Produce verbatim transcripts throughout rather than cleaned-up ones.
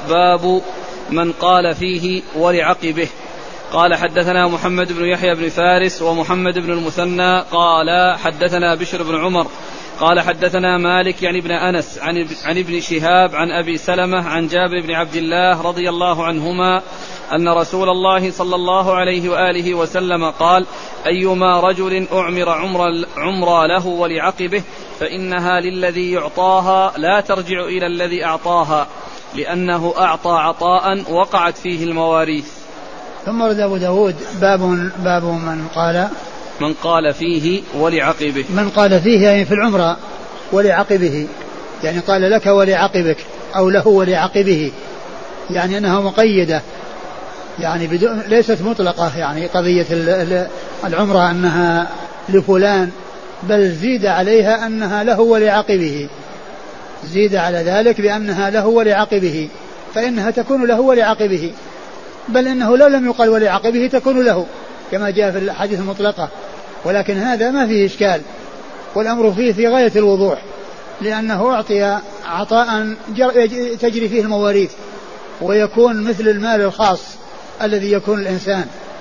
باب من قال فيه ولعقبه. قال حدثنا محمد بن يحيى بن فارس ومحمد بن المثنى قال حدثنا بشر بن عمر قال حدثنا مالك يعني ابن أنس عن, عن ابن شهاب عن أبي سلمة عن جابر بن عبد الله رضي الله عنهما أن رسول الله صلى الله عليه وآله وسلم قال: أيما رجل أعمر عمرا له ولعقبه فإنها للذي يعطاها لا ترجع إلى الذي أعطاها، لأنه أعطى عطاء وقعت فيه المواريث. ثم رد أبو داود باب, باب من قال من قال فيه ولعقبه. من قال فيه يعني في العمرة ولعقبه، يعني قال لك ولعقبك أو له ولعقبه، يعني أنها مقيدة، يعني بدون ليست مطلقة، يعني قضية العمرة أنها لفلان، بل زيد عليها أنها له ولعقبه، زيد على ذلك بأنها له ولعقبه، فإنها تكون له ولعقبه، بل إنه لو لم يقل ولعقبه تكون له كما جاء في الحديث المطلقة. ولكن هذا ما فيه إشكال، والأمر فيه في غاية الوضوح، لأنه أعطي عطاء تجري فيه المواريث، ويكون مثل المال الخاص الذي يكون الإنسان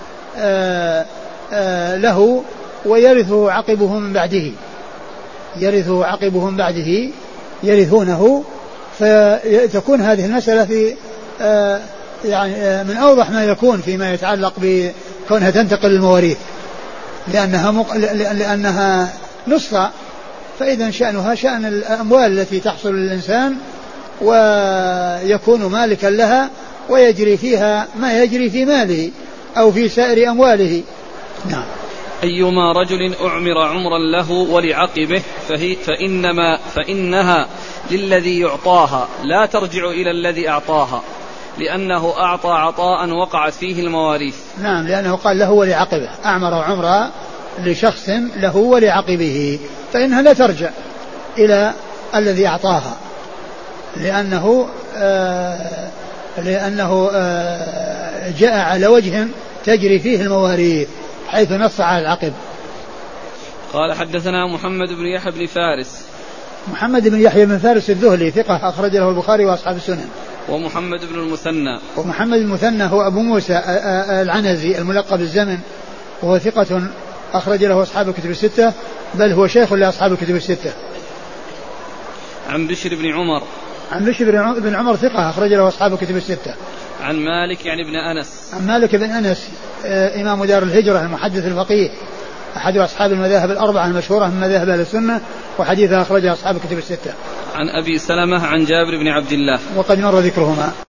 آآ آآ له ويرثه عقبه من بعده، يرثه عقبه من بعده يرثونه، فتكون هذه المسألة في يعني من أوضح ما يكون فيما يتعلق بكونها تنتقل المواريث، لأنها, مق... لأنها نصفة، فإذا شأنها شأن الأموال التي تحصل للإنسان ويكون مالكا لها ويجري فيها ما يجري في ماله أو في سائر أمواله. نعم. أيما رجل أعمر عمرا له ولعقبه فهي فإنما فإنها للذي يعطاها لا ترجع إلى الذي أعطاها، لأنه أعطى عطاء وقعت فيه المواريث. نعم، لأنه قال له ولعقبه، أعمر عمرا لشخص له ولعقبه، فإنها لا ترجع إلى الذي أعطاها، لأنه آه لأنه آه جاء على وجه تجري فيه المواريث حيث نص على العقب. قال حدثنا محمد بن يحيى بن فارس. محمد بن يحيى بن فارس الذهلي ثقة أخرج له البخاري وأصحاب السنن. ومحمد بن المثنى. ومحمد المثنى هو أبو موسى العنزي الملقب بالزمن، وهو ثقة أخرج له أصحاب الكتب الستة، بل هو شيخ لأصحاب الكتب الستة. عن بشر بن عمر. عن بشر بن عمر ثقة أخرج له أصحاب الكتب الستة. عن مالك يعني ابن أنس. عن مالك بن أنس إمام دار الهجرة المحدث الفقيه، أحد أصحاب المذاهب الأربعة المشهورة من مذاهب أهل السنة، وحديثها أخرجها أصحاب الكتب الستة. عن أبي سلمة عن جابر بن عبد الله، وقد مر ذكرهما.